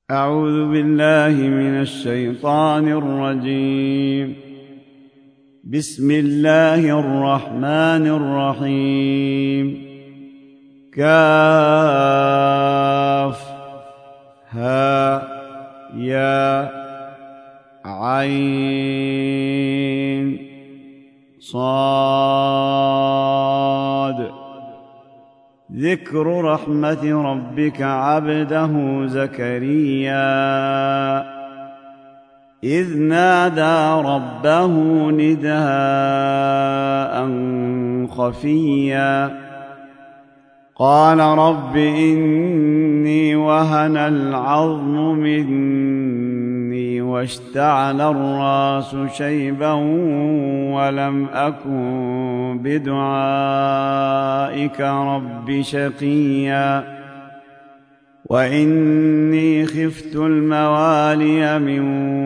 أعوذ بالله من الشيطان الرجيم. بسم الله الرحمن الرحيم. كاف ها يا عين صاد. ذكر رحمة ربك عبده زكريا إذ نادى ربه نداء خفيا قال رب إني وهن العظم مني واشتعل الرأس شيبا ولم أكن بدعائك رب شقيا وإني خفت الموالي من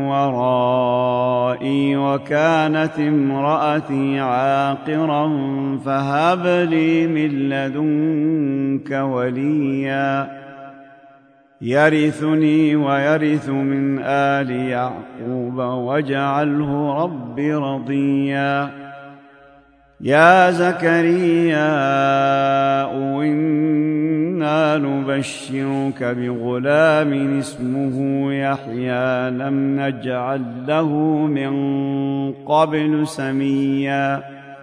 ورائي وكانت امرأتي عاقرا فهب لي من لدنك وليا يرثني ويرث من آل يعقوب واجعله رب رضيا. يا زكريا إنا نبشرك بغلام اسمه يحيى لم نجعل له من قبل سميا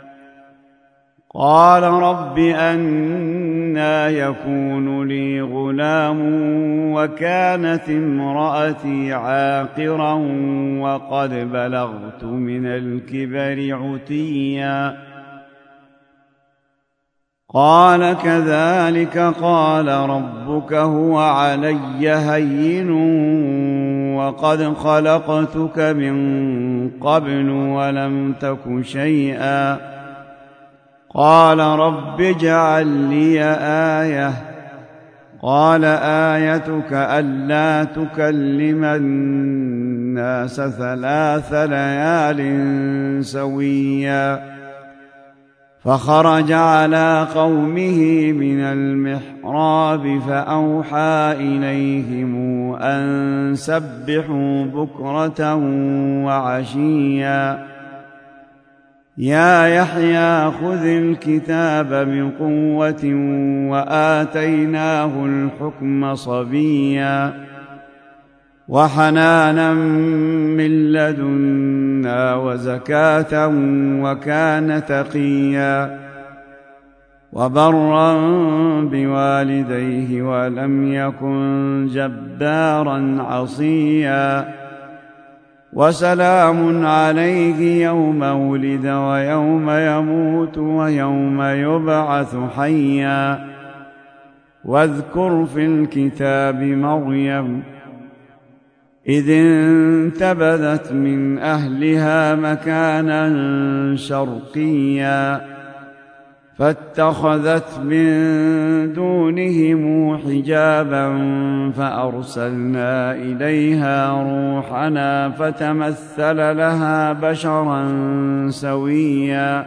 قال رب أنى يكون لي غلام وكانت امرأتي عاقرا وقد بلغت من الكبر عتيا قال كذلك قال ربك هو علي هين وقد خلقتك من قبل ولم تك شيئا قال رب اجعل لي آية قال آيتك ألا تكلم الناس 3 ليال سويا فخرج على قومه من المحراب فأوحى إليهم أن سبحوا بكرة وعشيا يا يحيى خذ الكتاب بقوة وآتيناه الحكم صبيا وحنانا من لدنا وزكاة وكان تقيا وبرا بوالديه ولم يكن جبارا عصيا وسلام عليه يوم ولد ويوم يموت ويوم يبعث حيا واذكر في الكتاب مريم إذ انتبذت من أهلها مكانا شرقيا فاتخذت من دونهم حجابا فأرسلنا إليها روحنا فتمثل لها بشرا سويا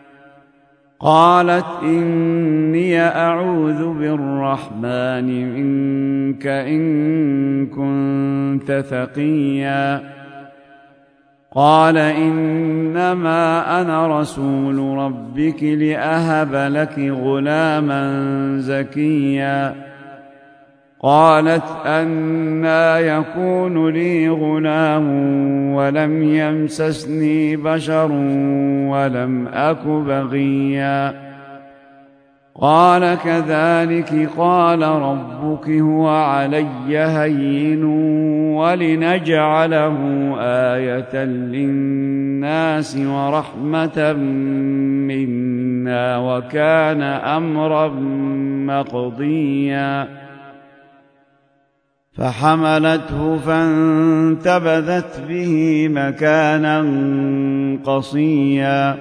قالت إني أعوذ بالرحمن منك إن كنت تقيا قال إنما أنا رسول ربك لأهب لك غلاما زكيا قالت أنى يكون لي غلام ولم يمسسني بشر ولم أك بغيا قال كذلك قال ربك هو علي هين ولنجعله آية للناس ورحمة منا وكان أمرا مقضيا فحملته فانتبذت به مكانا قصيا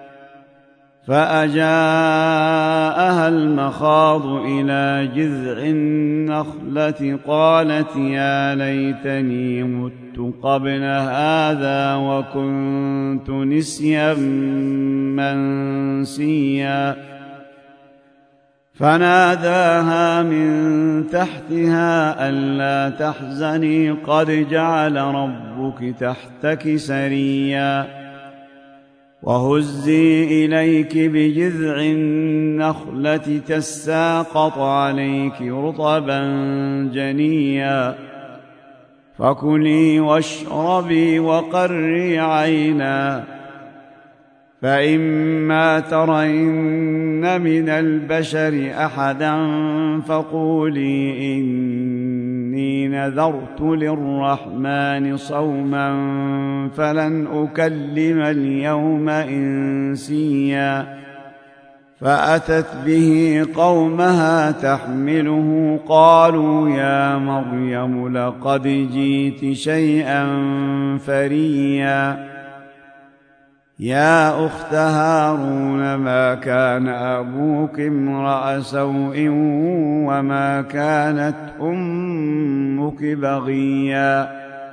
فأجاءها المخاض إلى جذع النخلة قالت يا ليتني مت قبل هذا وكنت نسيا منسيا فناداها من تحتها ألا تحزني قد جعل ربك تحتك سريا وهزي إليك بجذع النخلة تساقط عليك رطبا جنيا فكلي واشربي وقري عينا فإما ترين من البشر أحدا فقولي إني نذرت للرحمن صوما فلن أكلم اليوم إنسيا فأتت به قومها تحمله قالوا يا مريم لقد جئت شيئا فريا يا أخت هارون ما كان أبوك امرأ سوء وما كانت أمك بغيا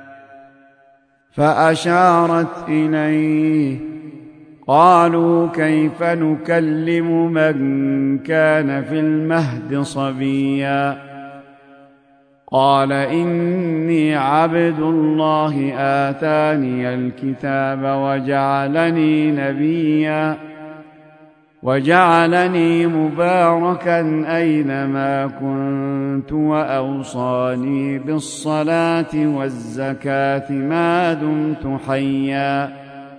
فأشارت إليه قالوا كيف نكلم من كان في المهد صبيا قال إني عبد الله آتاني الكتاب وجعلني نبيا وجعلني مباركا أينما كنت وأوصاني بالصلاة والزكاة ما دمت حيا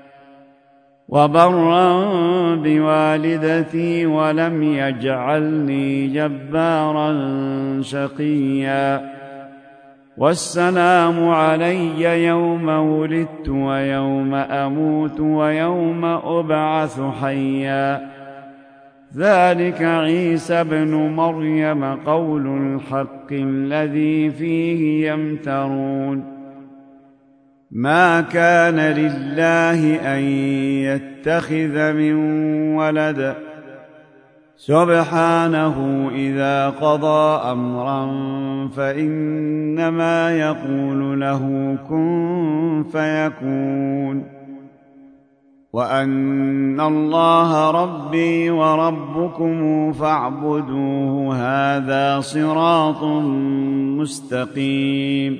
وبرا بوالدتي ولم يجعلني جبارا شقيا والسلام علي يوم ولدت ويوم أموت ويوم أبعث حيا ذلك عيسى ابن مريم قول الحق الذي فيه يمترون ما كان لله أن يتخذ من ولد سبحانه إذا قضى أمرا فإنما يقول له كن فيكون وأن الله ربي وربكم فاعبدوه هذا صراط مستقيم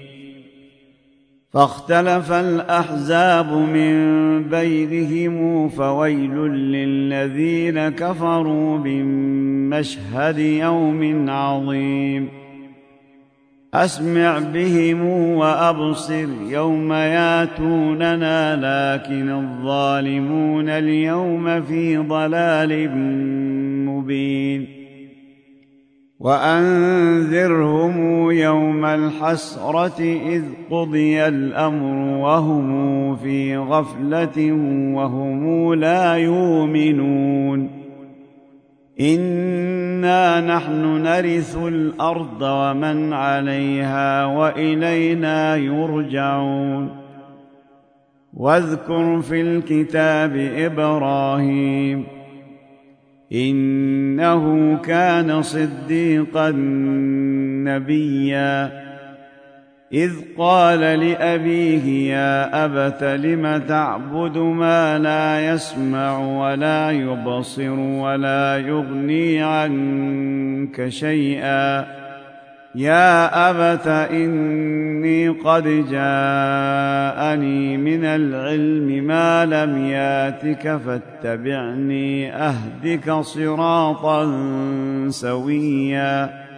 فاختلف الأحزاب من بينهم فويل للذين كفروا من مشهد يوم عظيم أسمع بهم وأبصر يوم ياتوننا لكن الظالمون اليوم في ضلال مبين وأنذرهم يوم الحسرة إذ قضي الأمر وهم في غفلة وهم لا يؤمنون إنا نحن نرث الأرض ومن عليها وإلينا يرجعون واذكر في الكتاب إبراهيم إنه كان صديقا نبيا إذ قال لأبيه يا أبت لم تعبد ما لا يسمع ولا يبصر ولا يغني عنك شيئا يا أبت إني قد جاءني من العلم ما لم ياتك فاتبعني أهدك صراطا سويا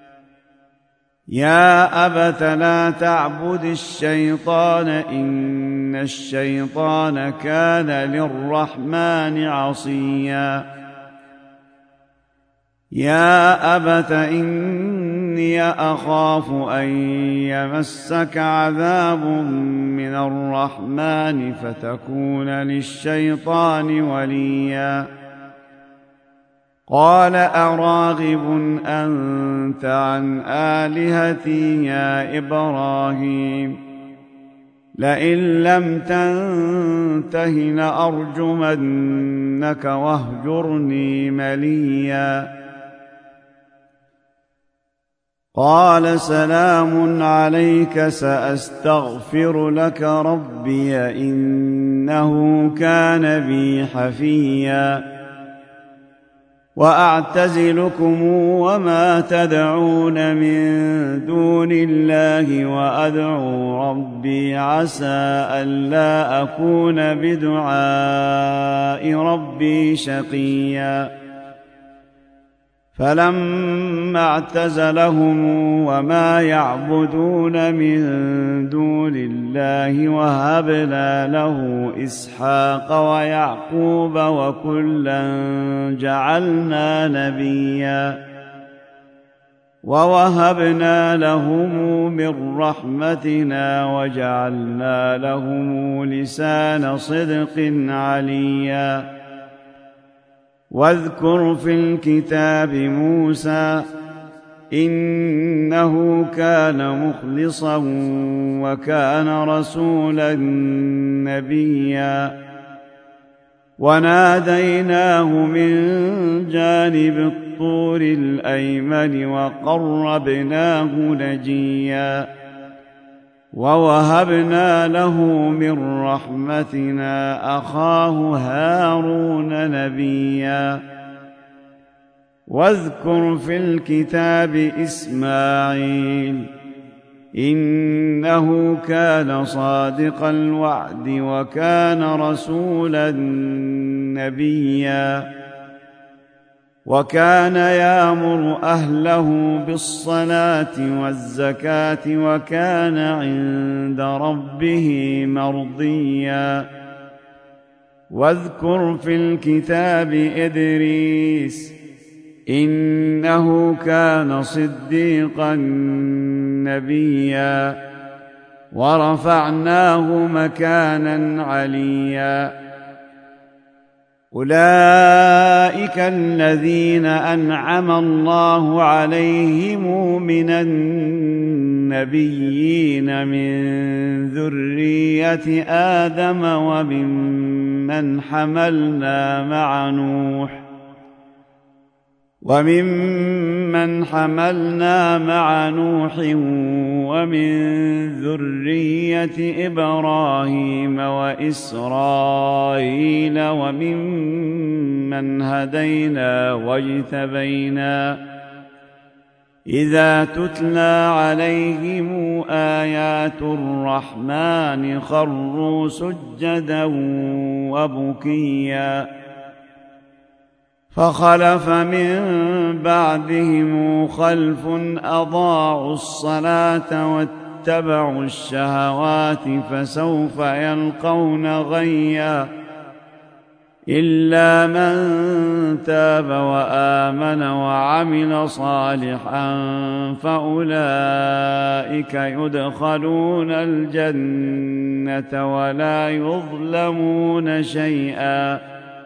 يا أبت لا تعبد الشيطان إن الشيطان كان للرحمن عصيا يا أبت إني أخاف أن يمسك عذاب من الرحمن فتكون للشيطان وليا قال أراغب أنت عن آلهتي يا إبراهيم لئن لم تنته لأرجمنك واهجرني مليا قال سلام عليك سأستغفر لك ربي إنه كان بي حفيا وأعتزلكم وما تدعون من دون الله وأدعو ربي عسى ألا أكون بدعاء ربي شقيا فلما اعتزلهم وما يعبدون من دون الله وهبنا له إسحاق ويعقوب وكلا جعلنا نبيا ووهبنا لهم من رحمتنا وجعلنا لهم لسان صدق عليا واذكر في الكتاب موسى إنه كان مخلصا وكان رسولا نبيا وناديناه من جانب الطور الأيمن وقربناه نجيا ووهبنا له من رحمتنا أخاه هارون نبيا واذكر في الكتاب إسماعيل إنه كان صادق الوعد وكان رسولا نبيا وكان يأمر أهله بالصلاة والزكاة وكان عند ربه مرضيا واذكر في الكتاب إدريس إنه كان صديقا نبيا ورفعناه مكانا عليا أولئك الذين أنعم الله عليهم من النبيين من ذرية آدم وممن حملنا مع نوح ومن ذرية إبراهيم وإسرائيل وممن هدينا واجتبينا إذا تتلى عليهم آيات الرحمن خروا سجدا وبكيا فخلف من بعدهم خلف أضاعوا الصلاة واتبعوا الشهوات فسوف يلقون غيا إلا من تاب وآمن وعمل صالحا فأولئك يدخلون الجنة ولا يظلمون شيئا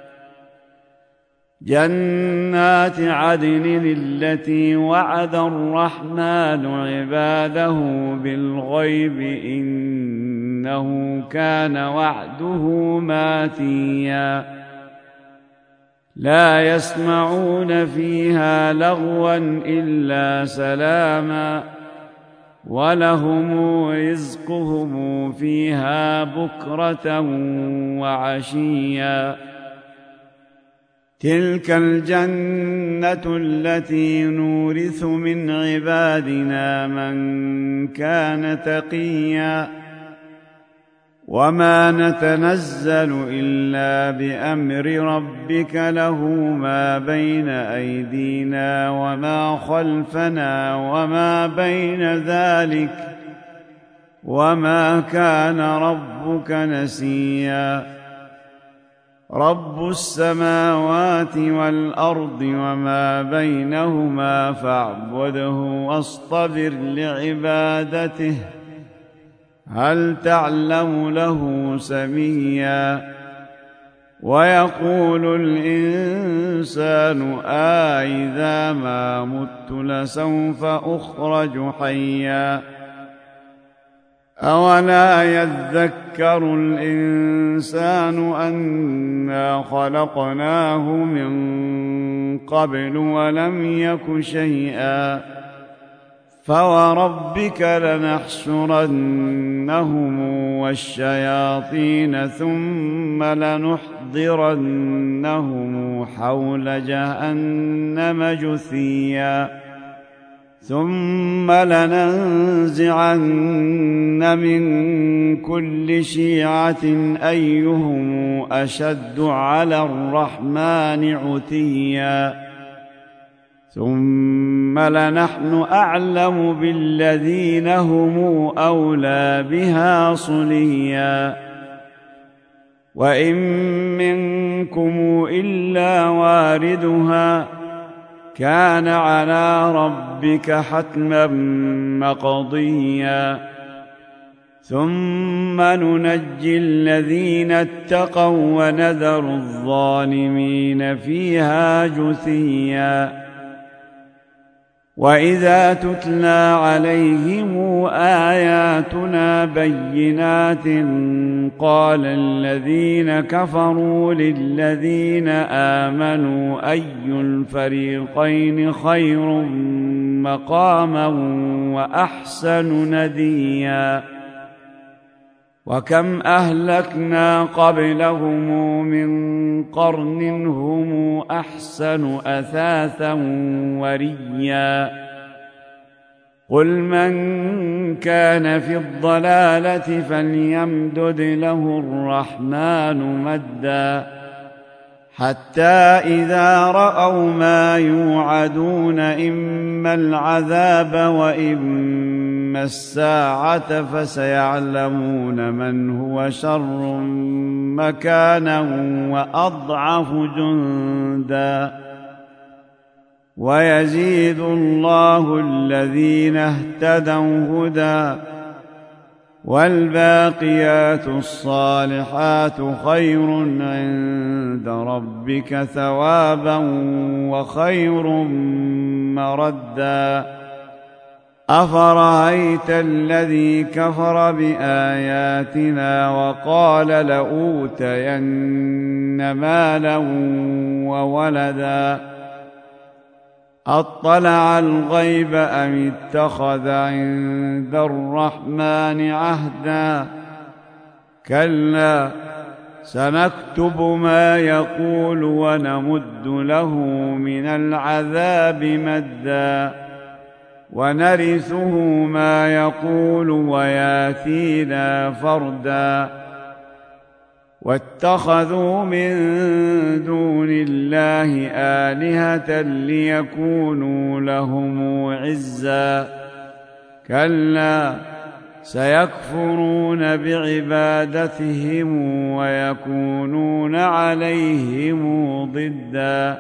جنات عدن التي وعد الرحمن عباده بالغيب إنه كان وعده ماتيا لا يسمعون فيها لغوا إلا سلاما ولهم رزقهم فيها بكرة وعشيا تلك الجنة التي نورث من عبادنا من كان تقيا وما نتنزل إلا بأمر ربك له ما بين أيدينا وما خلفنا وما بين ذلك وما كان ربك نسيا رب السماوات والأرض وما بينهما فاعبده واصطبر لعبادته هل تعلم له سميا ويقول الإنسان أإذا ما مت لسوف أخرج حيا أولا يذكر الإنسان أنا خلقناه من قبل ولم يك شيئا فوربك لنحشرنهم والشياطين ثم لنحضرنهم حول جهنم جثيا ثم لننزعن من كل شيعة أيهم أشد على الرحمن عتيا ثم لنحن أعلم بالذين هم أولى بها صليا وإن منكم إلا واردها كان على ربك حتما مقضيا ثم ننجي الذين اتقوا ونذر الظالمين فيها جثيا وإذا تتلى عليهم آياتنا بينات قال الذين كفروا للذين آمنوا أي الفريقين خير مقاما وأحسن نديا وكم أهلكنا قبلهم من قرن هم أحسن أثاثا وريا قل من كان في الضلالة فليمدد له الرحمن مدا حتى إذا رأوا ما يوعدون إما العذاب وإما الساعة فسيعلمون من هو شر مكانا وأضعف جندا ويزيد الله الذين اهتدوا هدى والباقيات الصالحات خير عند ربك ثوابا وخير مردا أفرأيت الذي كفر بآياتنا وقال لأوتين مالا وولدا أطلع الغيب أم اتخذ عند الرحمن عهدا كلا سنكتب ما يقول ونمد له من العذاب مدا ونرثه ما يقول وياتينا فردا واتخذوا من دون الله آلهة ليكونوا لهم عزا كلا سيكفرون بعبادتهم ويكونون عليهم ضدا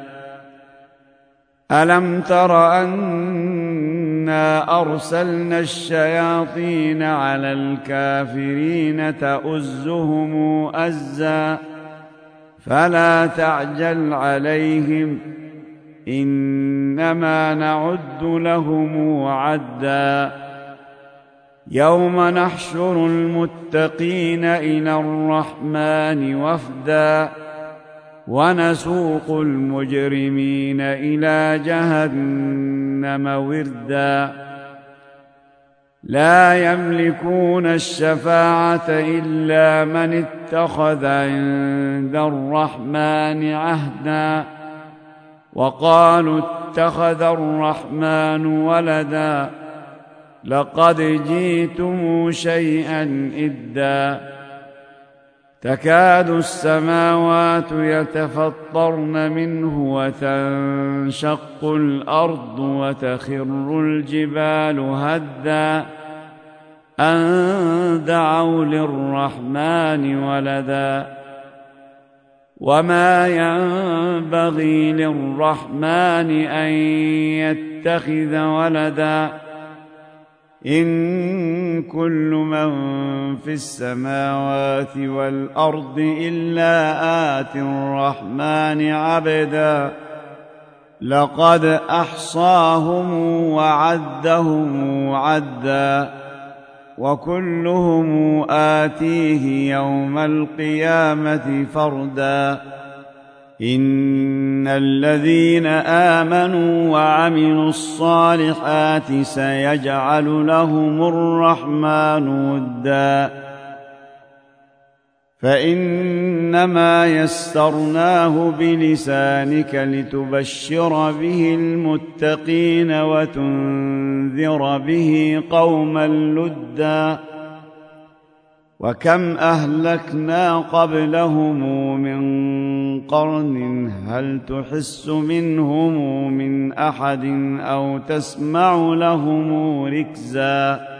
ألم تر أنا أرسلنا الشياطين على الكافرين تؤزهم أزا فلا تعجل عليهم إنما نعد لهم عدا يوم نحشر المتقين إلى الرحمن وفدا ونسوق المجرمين إلى جهنم وردا لا يملكون الشفاعة إلا من اتخذ عند الرحمن عهدا وقالوا اتخذ الرحمن ولدا لقد جئتم شيئا إدا تكاد السماوات يتفطرن منه وتنشق الأرض وتخر الجبال هدا أن دعوا للرحمن ولدا وما ينبغي للرحمن أن يتخذ ولدا إن كل من في السماوات والأرض إلا آتي الرحمن عبدا لقد أحصاهم وعدهم عدا وكلهم آتيه يوم القيامة فردا إن الذين آمنوا وعملوا الصالحات سيجعل لهم الرحمن ودا فإنما يسرناه بلسانك لتبشر به المتقين وتنذر به قوما لدا وكم أهلكنا قبلهم من قرن هل تحس منهم من أحد أو تسمع لهم ركزا